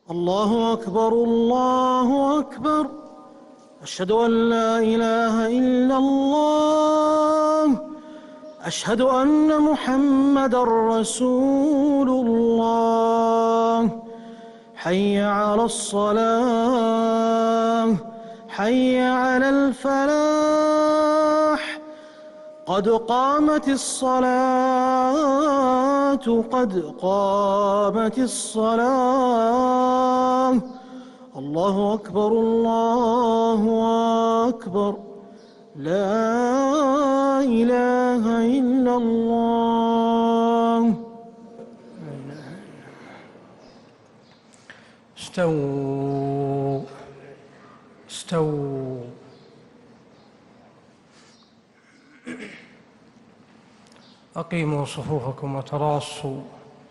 الله أكبر الله أكبر. أشهد أن لا إله إلا الله. أشهد أن محمدًا رسول الله. حي على الصلاة، حي على الفلاح. قد قامت الصلاة، قد قامت الصلاة. الله أكبر الله أكبر. لا إله إلا الله. استووا استووا. أقيموا صفوفكم وتراصوا.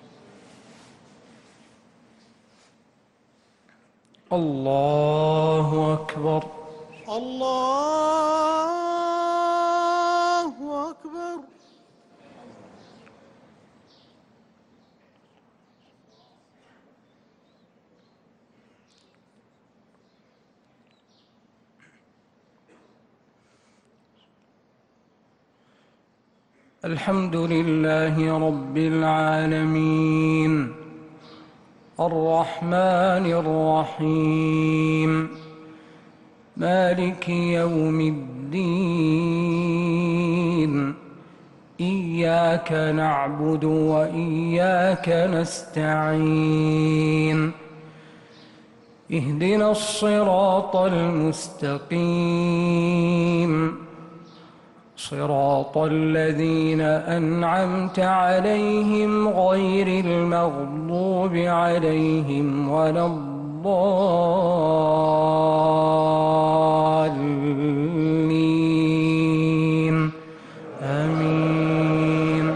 الله أكبر الله أكبر. الحمد لله رب العالمين الرحمن الرحيم مالك يوم الدين. إياك نعبد وإياك نستعين. اهدنا الصراط المستقيم صراط الذين أنعمت عليهم غير المغضوب عليهم ولا الضالين. آمين.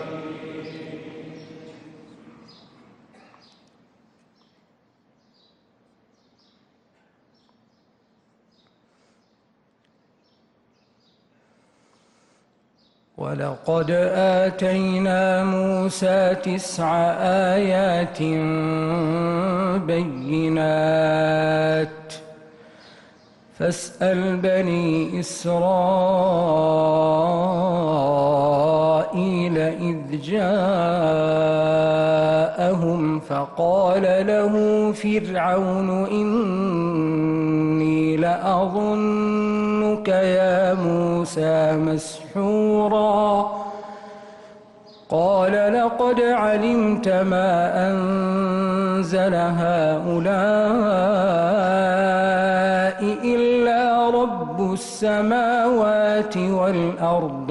ولقد آتينا موسى 9 آيات بينات فاسأل بني إسرائيل إذ جاءهم فقال له فرعون إني لأظنك يا موسى مسحورا. قال لقد علمت ما أنزل هؤلاء إلا رب السماوات والأرض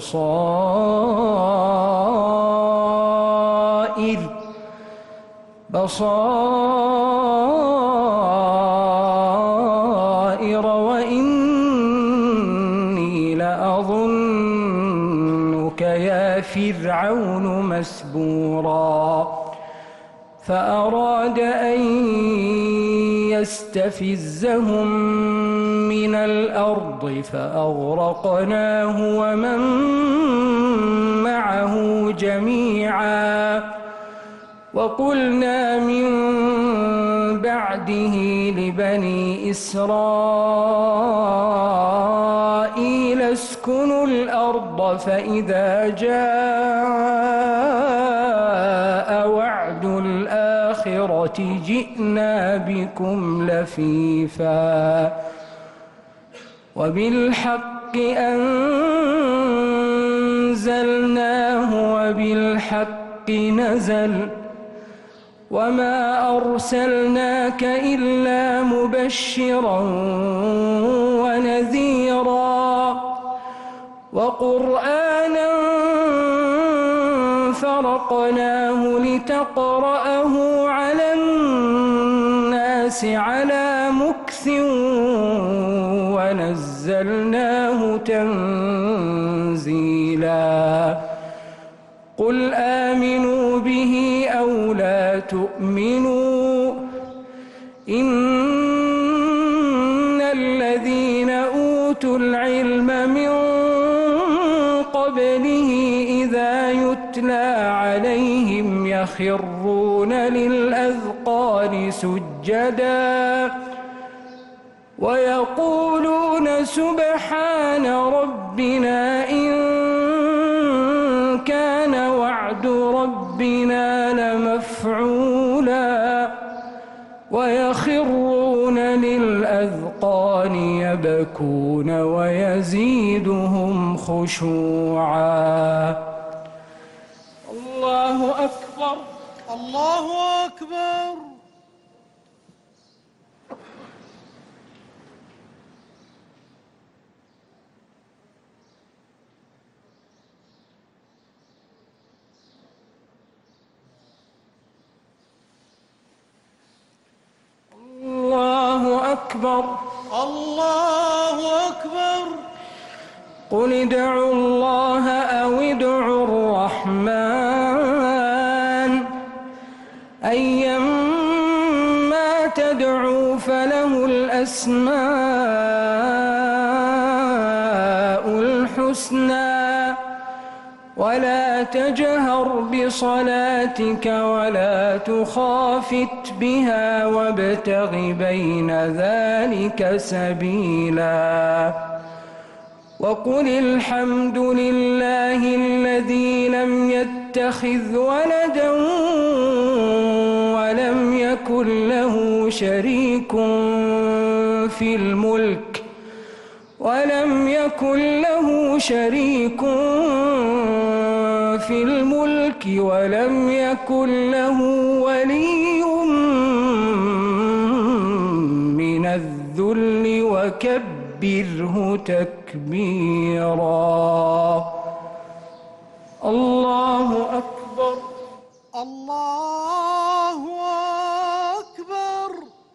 بصائر وإني لأظنك يا فرعون مسبورا. فأراد أن يستفزهم من الأرض فأغرقناه ومن معه جميعا. وقلنا من بعده لبني إسرائيل اسكنوا الأرض فإذا جاء وعد الآخرة جئنا بكم لفيفا وبالحق أنزلناه وبالحق نزل وما أرسلناك إلا مبشرا ونذيرا وقرآنا فرقناه لتقرأه على الناس على مكث ونزلناه تنزيلا. قل آمنوا به أو لا تؤمنوا إن الذين أوتوا العلم من قبله إذا يتلى عليه عليهم يخرون للأذقان سجدا ويقولون سبحان ربنا إن كان وعد ربنا لمفعولا ويخرون للأذقان يبكون ويزيدهم خشوعا. الله أكبر. الله أكبر. الله أكبر. الله أكبر. قل ادعوا الله أو ادعوا الرحمن أيما تدعوا فله الأسماء الحسنى ولا تجهر بصلاتك ولا تخافت بها وابتغ بين ذلك سبيلا وقل الحمد لله الذي لم يتخذ ولدا ولم يكن له شريك في الملك ولم يكن له ولي من الذل وكبره تكبيرا. الله أكبر. الله أكبر.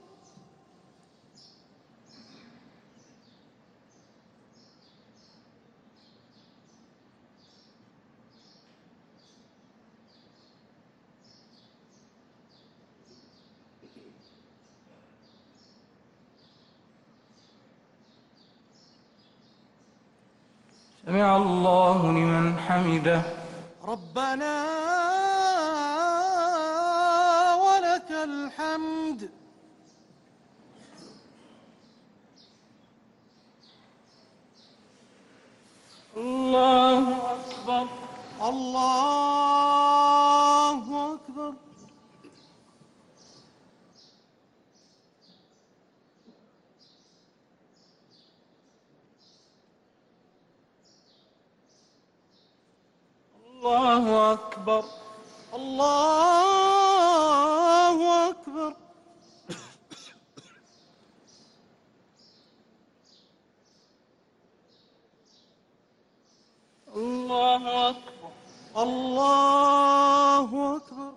سمع الله لمن حمده. ربنا ولك الحمد. الله أكبر. الله أكبر. الله أكبر. الله أكبر. الله أكبر. الله أكبر.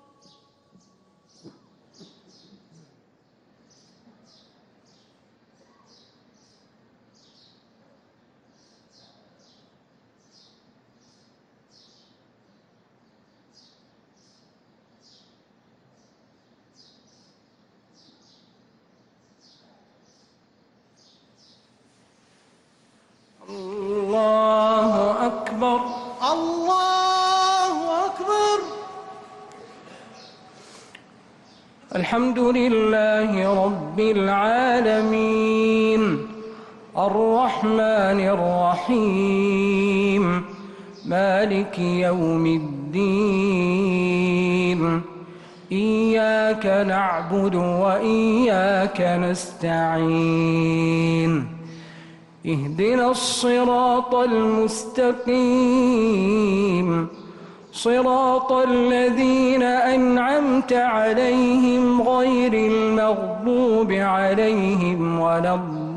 الله أكبر. الله أكبر. الحمد لله رب العالمين الرحمن الرحيم مالك يوم الدين إياك نعبد وإياك نستعين اهدنا الصراط المستقيم صراط الذين أنعمت عليهم غير المغضوب عليهم ولا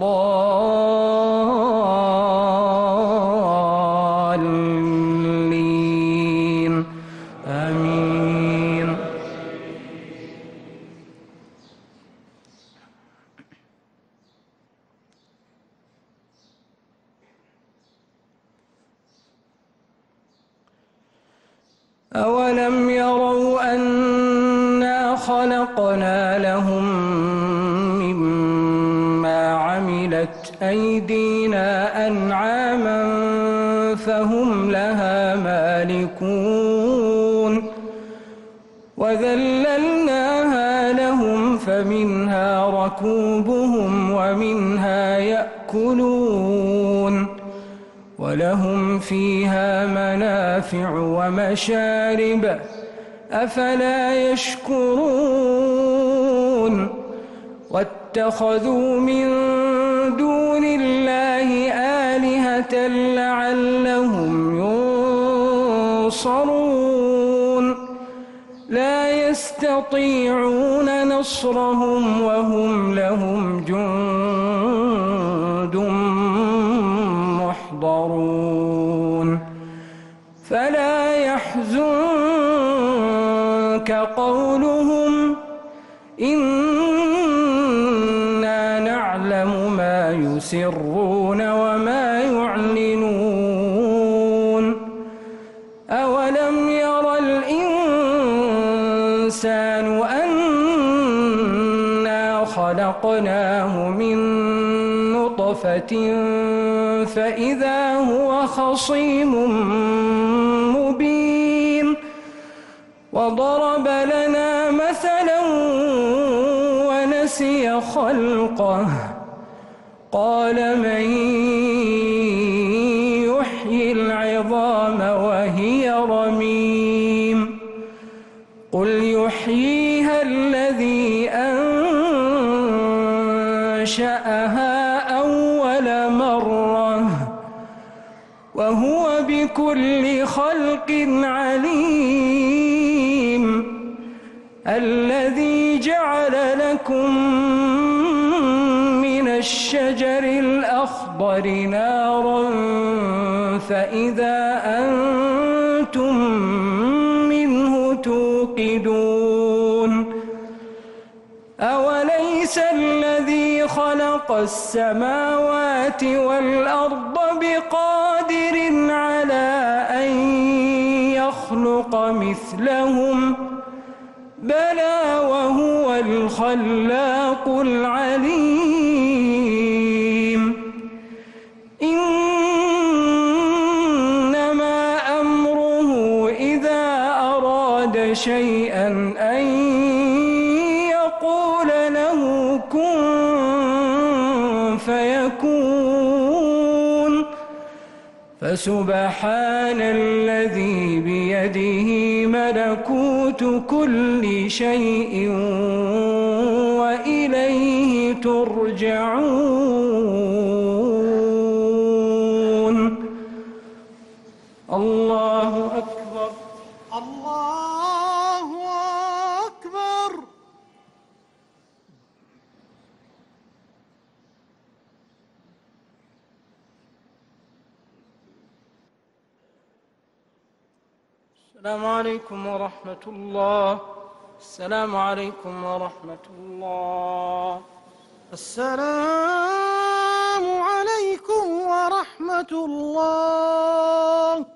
الضالين آمين. أولم يروا أنا خلقنا لهم مما عملت أيدينا أنعاما فهم لها مالكون وذللناها لهم فمنها ركوبهم ومنها يأكلون ولهم فيها منافع ومشارب أفلا يشكرون واتخذوا من دون الله آلهة لعلهم ينصرون لا يستطيعون نصرهم وهم لهم جند محضرون فلا يحزنك قولهم إنا نعلم ما يسرون وما يعلنون أولم ير الإنسان أنا خلقناه من نطفة فإذا هو خصيم مبين وضرب لنا مثلا ونسي خلقه قال من يحيي العظام وهي رميم قل يحييها الذي أنشأها أول مرة وهو بكل خلق عليم الذي جعل لكم من الشجر الأخضر نارا فإذا أنتم منه توقدون أوليس الذي خلق السماوات والأرض بقادر على أن يخلق مثلهم بلى وهو الخلاق العليم إنما أمره إذا أراد شيئا أن يقول له كن فيكون فسبحان الذي بيده ملكوت كل شيء وإليه ترجعون الله أكبر الله أكبر. السلام عليكم ورحمة الله. السلام عليكم ورحمة الله. السلام عليكم ورحمة الله.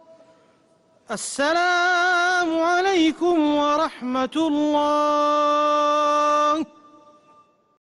السلام عليكم ورحمة الله.